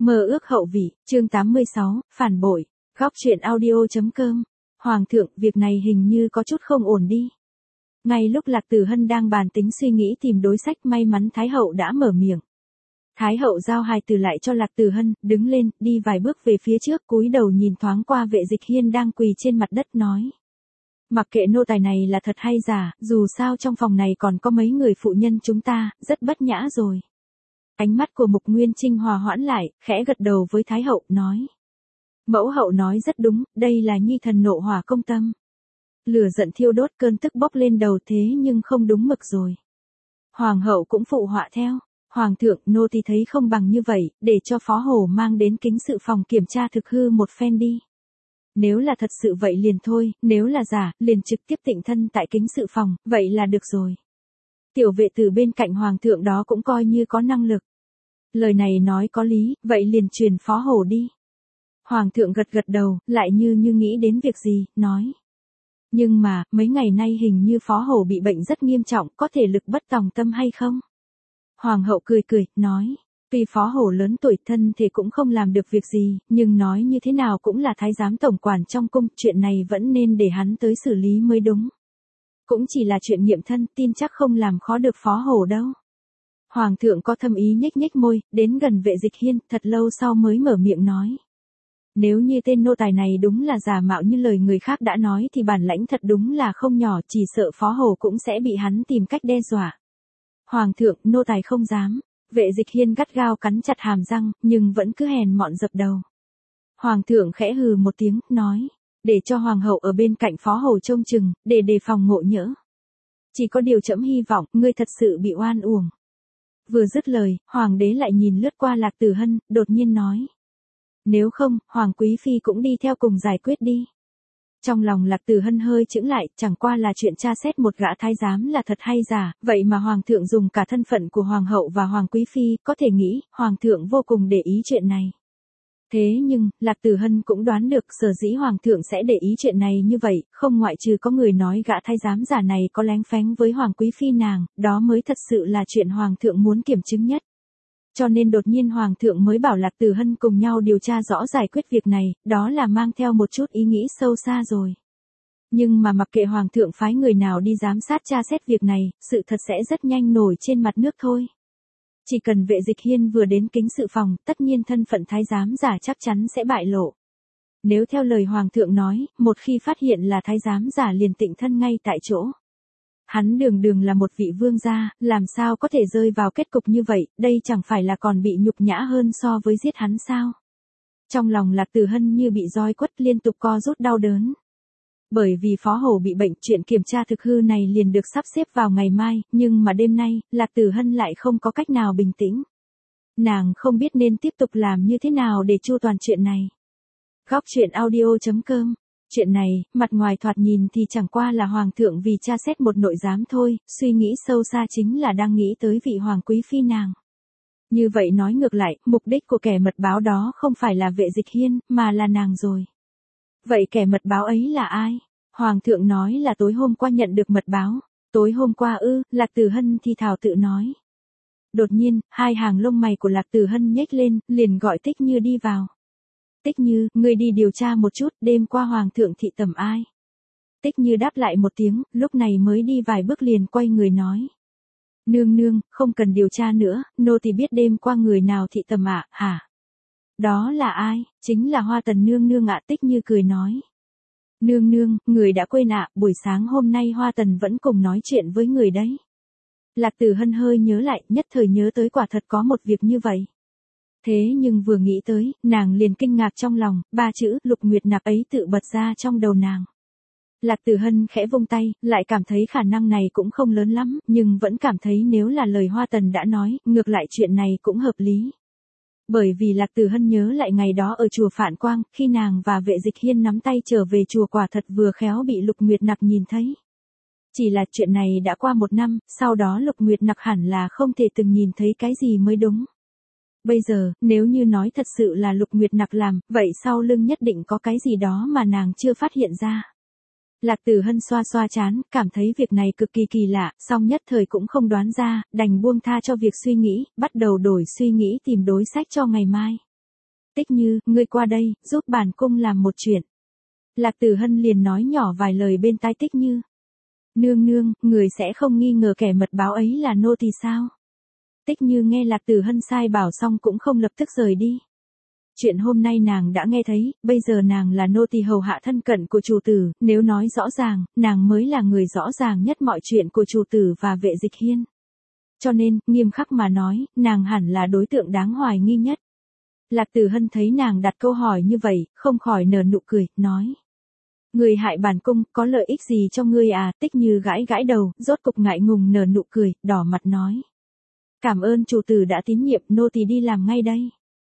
Mơ ước hậu vị, chương 86, phản bội, góc truyện audio.com. Hoàng thượng, việc này hình như có chút không ổn đi. Ngay lúc Lạc Tử Hân đang bàn tính suy nghĩ tìm đối sách, may mắn Thái hậu đã mở miệng. Thái hậu giao hài từ lại cho Lạc Tử Hân, đứng lên, đi vài bước về phía trước, cúi đầu nhìn thoáng qua Vệ Dịch Hiên đang quỳ trên mặt đất nói. Mặc kệ nô tài này là thật hay giả, dù sao trong phòng này còn có mấy người phụ nhân chúng ta, rất bất nhã rồi. Ánh mắt của Mục Nguyên Trinh hòa hoãn lại, khẽ gật đầu với Thái hậu, nói. Mẫu hậu nói rất đúng, đây là nhi thần nộ hỏa công tâm. Lửa giận thiêu đốt, cơn tức bốc lên đầu, thế nhưng không đúng mực rồi. Hoàng hậu cũng phụ họa theo. Hoàng thượng, nô tỳ thấy không bằng như vậy, để cho phó hổ mang đến kính sự phòng kiểm tra thực hư một phen đi. Nếu là thật sự vậy liền thôi, nếu là giả, liền trực tiếp tịnh thân tại kính sự phòng, vậy là được rồi. Tiểu vệ tử bên cạnh hoàng thượng đó cũng coi như có năng lực. Lời này nói có lý, vậy liền truyền phó hổ đi. Hoàng thượng gật gật đầu, lại như nghĩ đến việc gì, nói. Nhưng mà, mấy ngày nay hình như phó hổ bị bệnh rất nghiêm trọng, có thể lực bất tòng tâm hay không? Hoàng hậu cười cười, nói. Tuy phó hổ lớn tuổi thân thì cũng không làm được việc gì, nhưng nói như thế nào cũng là thái giám tổng quản trong cung, chuyện này vẫn nên để hắn tới xử lý mới đúng. Cũng chỉ là chuyện nghiệm thân, tin chắc không làm khó được phó hổ đâu. Hoàng thượng có thâm ý nhếch nhếch môi, đến gần Vệ Dịch Hiên, thật lâu sau mới mở miệng nói. Nếu như tên nô tài này đúng là giả mạo như lời người khác đã nói thì bản lãnh thật đúng là không nhỏ, chỉ sợ phó hổ cũng sẽ bị hắn tìm cách đe dọa. Hoàng thượng, nô tài không dám. Vệ Dịch Hiên gắt gao cắn chặt hàm răng, nhưng vẫn cứ hèn mọn dập đầu. Hoàng thượng khẽ hừ một tiếng, nói. Để cho hoàng hậu ở bên cạnh phó hổ trông chừng, để đề phòng ngộ nhỡ. Chỉ có điều trẫm hy vọng, ngươi thật sự bị oan uổng. Vừa dứt lời, hoàng đế lại nhìn lướt qua Lạc Tử Hân, đột nhiên nói. Nếu không, hoàng quý phi cũng đi theo cùng giải quyết đi. Trong lòng Lạc Tử Hân hơi chững lại, chẳng qua là chuyện tra xét một gã thái giám là thật hay giả, vậy mà hoàng thượng dùng cả thân phận của hoàng hậu và hoàng quý phi, có thể nghĩ, hoàng thượng vô cùng để ý chuyện này. Thế nhưng, Lạc Tử Hân cũng đoán được sở dĩ hoàng thượng sẽ để ý chuyện này như vậy, không ngoại trừ có người nói gã thái giám giả này có lén phén với hoàng quý phi nàng, đó mới thật sự là chuyện hoàng thượng muốn kiểm chứng nhất. Cho nên đột nhiên hoàng thượng mới bảo Lạc Tử Hân cùng nhau điều tra rõ giải quyết việc này, đó là mang theo một chút ý nghĩ sâu xa rồi. Nhưng mà mặc kệ hoàng thượng phái người nào đi giám sát tra xét việc này, sự thật sẽ rất nhanh nổi trên mặt nước thôi. Chỉ cần Vệ Dịch Hiên vừa đến kính sự phòng, tất nhiên thân phận thái giám giả chắc chắn sẽ bại lộ. Nếu theo lời hoàng thượng nói, một khi phát hiện là thái giám giả liền tịnh thân ngay tại chỗ. Hắn đường là một vị vương gia, làm sao có thể rơi vào kết cục như vậy, đây chẳng phải là còn bị nhục nhã hơn so với giết hắn sao? Trong lòng Lạc Tử Hân như bị roi quất, liên tục co rút đau đớn. Bởi vì phó hổ bị bệnh, chuyện kiểm tra thực hư này liền được sắp xếp vào ngày mai, nhưng mà đêm nay, Lạc Tử Hân lại không có cách nào bình tĩnh. Nàng không biết nên tiếp tục làm như thế nào để chu toàn chuyện này. Góc truyện audio.com. Chuyện này, mặt ngoài thoạt nhìn thì chẳng qua là hoàng thượng vì tra xét một nội giám thôi, suy nghĩ sâu xa chính là đang nghĩ tới vị hoàng quý phi nàng. Như vậy nói ngược lại, mục đích của kẻ mật báo đó không phải là Vệ Dịch Hiên, mà là nàng rồi. Vậy kẻ mật báo ấy là ai? Hoàng thượng nói là tối hôm qua nhận được mật báo. Tối hôm qua ư? Lạc Tử Hân thì thào tự nói. Đột nhiên, hai hàng lông mày của Lạc Tử Hân nhếch lên, liền gọi Tích Như đi vào. Tích Như, ngươi đi điều tra một chút, đêm qua hoàng thượng thị tẩm ai? Tích Như đáp lại một tiếng, lúc này mới đi vài bước liền quay người nói. Nương nương, không cần điều tra nữa, nô tỳ biết đêm qua người nào thị tẩm ạ, hả? Đó là ai? Chính là Hoa Tần nương nương ạ. Tích Như cười nói. Nương nương, người đã quên ạ, buổi sáng hôm nay Hoa Tần vẫn cùng nói chuyện với người đấy. Lạc Tử Hân hơi nhớ lại, nhất thời nhớ tới quả thật có một việc như vậy. Thế nhưng vừa nghĩ tới, nàng liền kinh ngạc trong lòng, ba chữ Lục Nguyệt Nạp ấy tự bật ra trong đầu nàng. Lạc Tử Hân khẽ vung tay, lại cảm thấy khả năng này cũng không lớn lắm, nhưng vẫn cảm thấy nếu là lời Hoa Tần đã nói, ngược lại chuyện này cũng hợp lý. Bởi vì Lạc Tử Hân nhớ lại ngày đó ở chùa Phạn Quang, khi nàng và Vệ Dịch Hiên nắm tay trở về chùa quả thật vừa khéo bị Lục Nguyệt Nặc nhìn thấy. Chỉ là chuyện này đã qua 1 năm, sau đó Lục Nguyệt Nặc hẳn là không thể từng nhìn thấy cái gì mới đúng. Bây giờ, nếu như nói thật sự là Lục Nguyệt Nặc làm, vậy sau lưng nhất định có cái gì đó mà nàng chưa phát hiện ra. Lạc Tử Hân xoa xoa trán, cảm thấy việc này cực kỳ kỳ lạ, song nhất thời cũng không đoán ra, đành buông tha cho việc suy nghĩ, bắt đầu đổi suy nghĩ tìm đối sách cho ngày mai. Tích Như, ngươi qua đây, giúp bản cung làm một chuyện. Lạc Tử Hân liền nói nhỏ vài lời bên tai Tích Như. Nương nương, người sẽ không nghi ngờ kẻ mật báo ấy là nô tỳ sao? Tích Như nghe Lạc Tử Hân sai bảo xong cũng không lập tức rời đi. Chuyện hôm nay nàng đã nghe thấy, bây giờ nàng là nô tỳ hầu hạ thân cận của chủ tử, nếu nói rõ ràng, nàng mới là người rõ ràng nhất mọi chuyện của chủ tử và Vệ Dịch Hiên. Cho nên, nghiêm khắc mà nói, nàng hẳn là đối tượng đáng hoài nghi nhất. Lạc Tử Hân thấy nàng đặt câu hỏi như vậy, không khỏi nở nụ cười, nói. Người hại bản cung, có lợi ích gì cho ngươi à? Tích Như gãi gãi đầu, rốt cục ngại ngùng nở nụ cười, đỏ mặt nói. Cảm ơn chủ tử đã tín nhiệm, nô tỳ đi làm ngay đây.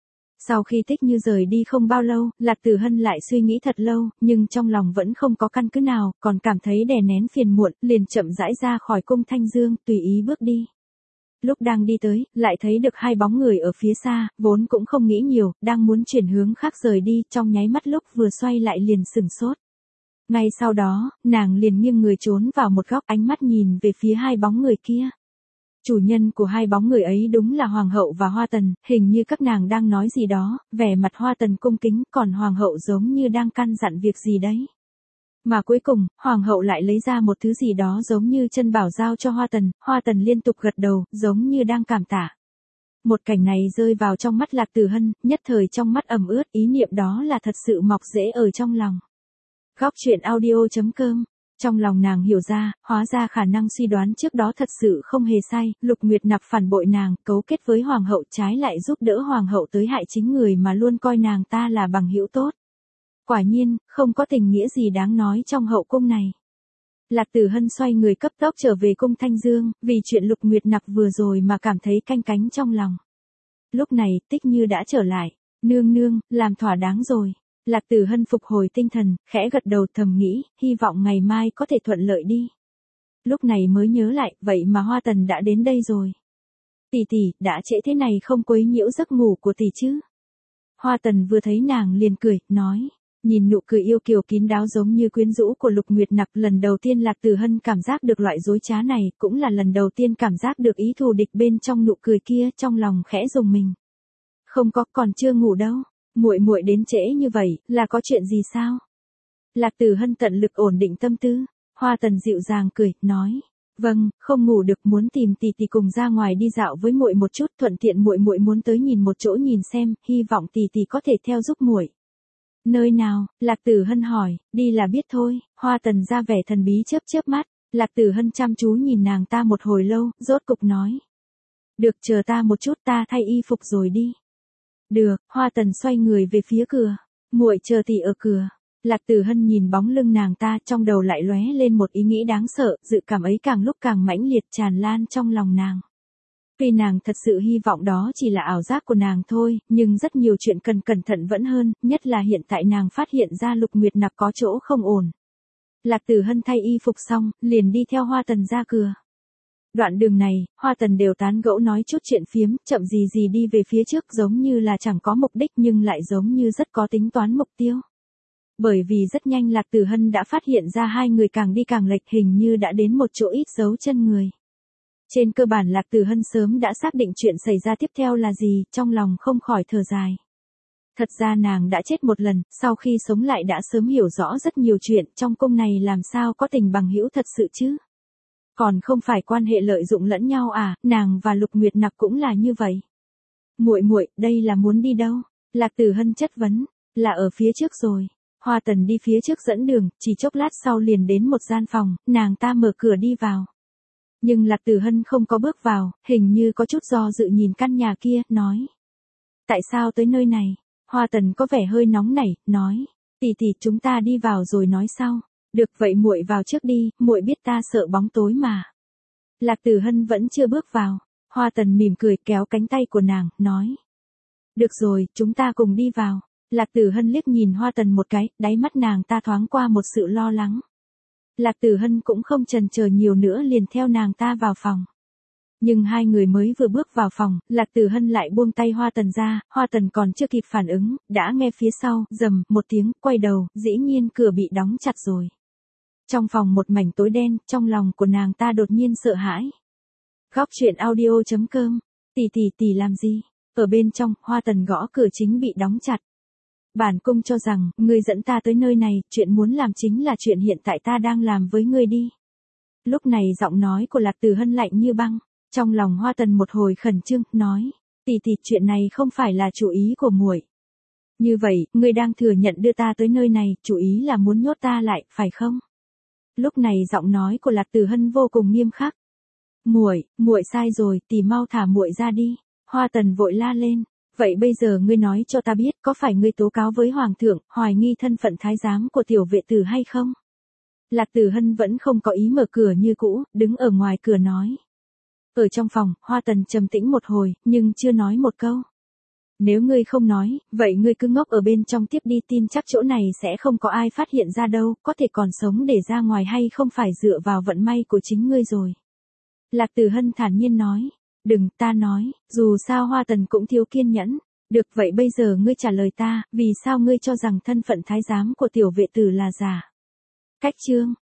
Sau khi Tích Như rời đi không bao lâu, Lạc Tử Hân lại suy nghĩ thật lâu, nhưng trong lòng vẫn không có căn cứ nào, còn cảm thấy đè nén phiền muộn, liền chậm rãi ra khỏi cung Thanh Dương, tùy ý bước đi. Lúc đang đi tới, lại thấy được hai bóng người ở phía xa, vốn cũng không nghĩ nhiều, đang muốn chuyển hướng khác rời đi, trong nháy mắt lúc vừa xoay lại liền sửng sốt. Ngay sau đó, nàng liền nghiêng người trốn vào một góc, ánh mắt nhìn về phía hai bóng người kia. Chủ nhân của hai bóng người ấy đúng là Hoàng hậu và Hoa Tần, hình như các nàng đang nói gì đó, vẻ mặt Hoa Tần cung kính, còn Hoàng hậu giống như đang căn dặn việc gì đấy. Mà cuối cùng, Hoàng hậu lại lấy ra một thứ gì đó giống như chân bảo giao cho Hoa Tần liên tục gật đầu, giống như đang cảm tạ. Một cảnh này rơi vào trong mắt Lạc Tử Hân, nhất thời trong mắt ẩm ướt, ý niệm đó là thật sự mọc rễ ở trong lòng. Góc truyện audio.com. Trong lòng nàng hiểu ra, hóa ra khả năng suy đoán trước đó thật sự không hề sai, Lục Nguyệt Nặc phản bội nàng, cấu kết với Hoàng hậu, trái lại giúp đỡ Hoàng hậu tới hại chính người mà luôn coi nàng ta là bằng hữu tốt. Quả nhiên, không có tình nghĩa gì đáng nói trong hậu cung này. Lạc Tử Hân xoay người cấp tốc trở về cung Thanh Dương, vì chuyện Lục Nguyệt Nặc vừa rồi mà cảm thấy canh cánh trong lòng. Lúc này, Tích Như đã trở lại. Nương nương, làm thỏa đáng rồi. Lạc Tử Hân phục hồi tinh thần, khẽ gật đầu thầm nghĩ, hy vọng ngày mai có thể thuận lợi đi. Lúc này mới nhớ lại, vậy mà Hoa Tần đã đến đây rồi. Tỷ tỷ, đã trễ thế này không quấy nhiễu giấc ngủ của tỷ chứ? Hoa Tần vừa thấy nàng liền cười, nói. Nhìn nụ cười yêu kiều kín đáo giống như quyến rũ của Lục Nguyệt Nặc, lần đầu tiên Lạc Tử Hân cảm giác được loại dối trá này, cũng là lần đầu tiên cảm giác được ý thù địch bên trong nụ cười kia, trong lòng khẽ rùng mình. Không có, còn chưa ngủ đâu. Muội muội đến trễ như vậy, là có chuyện gì sao? Lạc Tử Hân tận lực ổn định tâm tư. Hoa Tần dịu dàng cười, nói. Vâng, không ngủ được, muốn tìm tỷ tỷ cùng ra ngoài đi dạo với muội một chút, thuận tiện muội muội muốn tới nhìn một chỗ nhìn xem, hy vọng tỷ tỷ có thể theo giúp muội. Nơi nào? Lạc Tử Hân hỏi, đi là biết thôi. Hoa Tần ra vẻ thần bí chớp chớp mắt. Lạc Tử Hân chăm chú nhìn nàng ta một hồi lâu, rốt cục nói. Được, chờ ta một chút, ta thay y phục rồi đi. Được, Hoa Tần xoay người về phía cửa. Muội chờ tỷ ở cửa. Lạc Tử Hân nhìn bóng lưng nàng ta, trong đầu lại lóe lên một ý nghĩ đáng sợ, dự cảm ấy càng lúc càng mãnh liệt tràn lan trong lòng nàng. Tuy nàng thật sự hy vọng đó chỉ là ảo giác của nàng thôi, nhưng rất nhiều chuyện cần cẩn thận vẫn hơn, nhất là hiện tại nàng phát hiện ra Lục Nguyệt Nặc có chỗ không ổn. Lạc Tử Hân thay y phục xong, liền đi theo Hoa Tần ra cửa. Đoạn đường này, Hoa Tần đều tán gẫu nói chút chuyện phiếm, chậm gì gì đi về phía trước giống như là chẳng có mục đích nhưng lại giống như rất có tính toán mục tiêu. Bởi vì rất nhanh Lạc Tử Hân đã phát hiện ra hai người càng đi càng lệch, hình như đã đến một chỗ ít dấu chân người. Trên cơ bản Lạc Tử Hân sớm đã xác định chuyện xảy ra tiếp theo là gì, trong lòng không khỏi thở dài. Thật ra nàng đã chết một lần, sau khi sống lại đã sớm hiểu rõ rất nhiều chuyện, trong cung này làm sao có tình bằng hữu thật sự chứ? Còn không phải quan hệ lợi dụng lẫn nhau à, nàng và Lục Nguyệt Nặc cũng là như vậy. Muội muội, đây là muốn đi đâu? Lạc Tử Hân chất vấn, là ở phía trước rồi. Hoa Tần đi phía trước dẫn đường, chỉ chốc lát sau liền đến một gian phòng, nàng ta mở cửa đi vào. Nhưng Lạc Tử Hân không có bước vào, hình như có chút do dự nhìn căn nhà kia, nói. Tại sao tới nơi này? Hoa Tần có vẻ hơi nóng nảy, nói. Tỷ tỷ, chúng ta đi vào rồi nói sau. Được vậy muội vào trước đi, muội biết ta sợ bóng tối mà. Lạc Tử Hân vẫn chưa bước vào. Hoa Tần mỉm cười kéo cánh tay của nàng, nói. Được rồi, chúng ta cùng đi vào. Lạc Tử Hân liếc nhìn Hoa Tần một cái, đáy mắt nàng ta thoáng qua một sự lo lắng. Lạc Tử Hân cũng không chần chờ nhiều nữa liền theo nàng ta vào phòng. Nhưng hai người mới vừa bước vào phòng, Lạc Tử Hân lại buông tay Hoa Tần ra, Hoa Tần còn chưa kịp phản ứng, đã nghe phía sau, rầm, một tiếng, quay đầu, dĩ nhiên cửa bị đóng chặt rồi. Trong phòng một mảnh tối đen, trong lòng của nàng ta đột nhiên sợ hãi. Góc truyện audio.com, tỷ tỷ làm gì? Ở bên trong, Hoa Tần gõ cửa chính bị đóng chặt. Bản cung cho rằng, ngươi dẫn ta tới nơi này, chuyện muốn làm chính là chuyện hiện tại ta đang làm với ngươi đi. Lúc này giọng nói của Lạc Tử Hân lạnh như băng, trong lòng Hoa Tần một hồi khẩn trương, nói, tỷ tỷ chuyện này không phải là chủ ý của muội. Như vậy, ngươi đang thừa nhận đưa ta tới nơi này, chủ ý là muốn nhốt ta lại, phải không? Lúc này giọng nói của Lạc Tử Hân vô cùng nghiêm khắc. Muội sai rồi, tỷ mau thả muội ra đi. Hoa Tần vội la lên. Vậy bây giờ ngươi nói cho ta biết, có phải ngươi tố cáo với Hoàng thượng, hoài nghi thân phận thái giám của tiểu vệ tử hay không? Lạc Tử Hân vẫn không có ý mở cửa như cũ, đứng ở ngoài cửa nói. Ở trong phòng, Hoa Tần trầm tĩnh một hồi, nhưng chưa nói một câu. Nếu ngươi không nói, vậy ngươi cứ ngốc ở bên trong tiếp đi, tin chắc chỗ này sẽ không có ai phát hiện ra đâu, có thể còn sống để ra ngoài hay không phải dựa vào vận may của chính ngươi rồi. Lạc Tử Hân thản nhiên nói. Đừng, ta nói, dù sao Hoa Tần cũng thiếu kiên nhẫn. Được, vậy bây giờ ngươi trả lời ta, vì sao ngươi cho rằng thân phận thái giám của tiểu vệ tử là giả? Cách chương